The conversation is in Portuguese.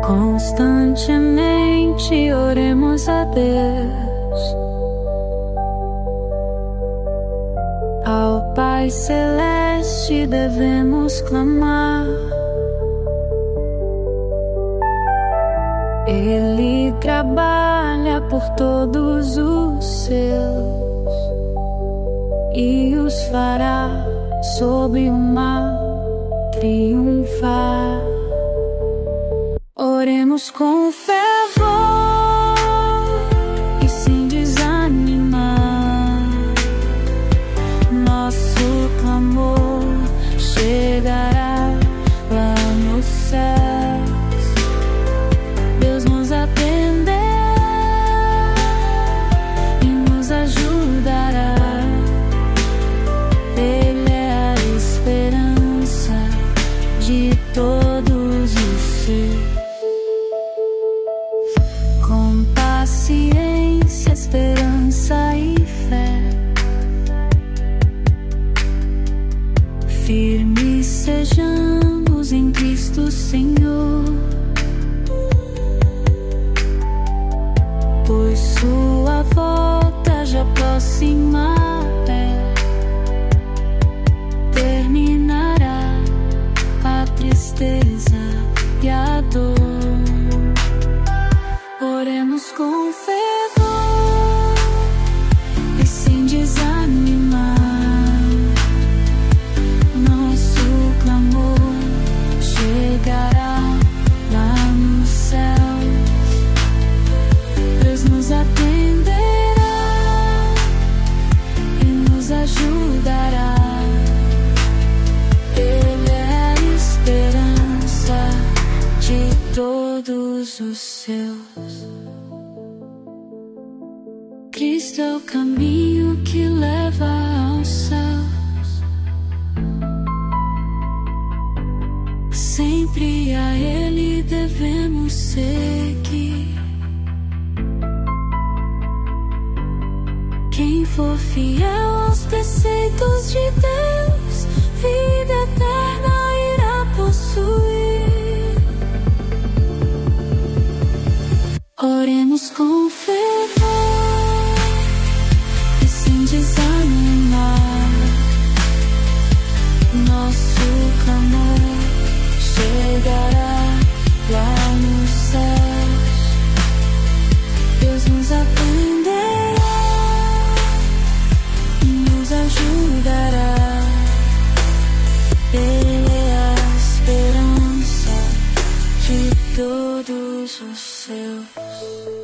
Constantemente oremos a Deus, ao Pai Celeste devemos clamar. Ele trabalha por todos os seus e os fará sobre o mar triunfar. Oremos com fervor e sem desanimar. Nosso clamor chegará lá nos céus. Deus nos atenderá e nos ajudará. Ele é a esperança de todos os seus. Com paciência, esperança e fé, firmes sejamos em Cristo Senhor, pois sua volta já próxima é. Terminará a tristeza e a dor. Oremos com fervor e sem desanimar. Nosso clamor chegará lá nos céus. Deus nos atenderá e nos ajudará. Ele é a esperança de todos os seus. Cristo é o caminho que leva aos céus. Sempre a Ele devemos seguir. Quem for fiel aos preceitos de Deus, vida eterna irá possuir. Oremos com fervor e sem desanimar. Nosso clamor chegará lá nos céus. Deus nos atenderá e nos ajudará. Ele é a esperança de todos os seus.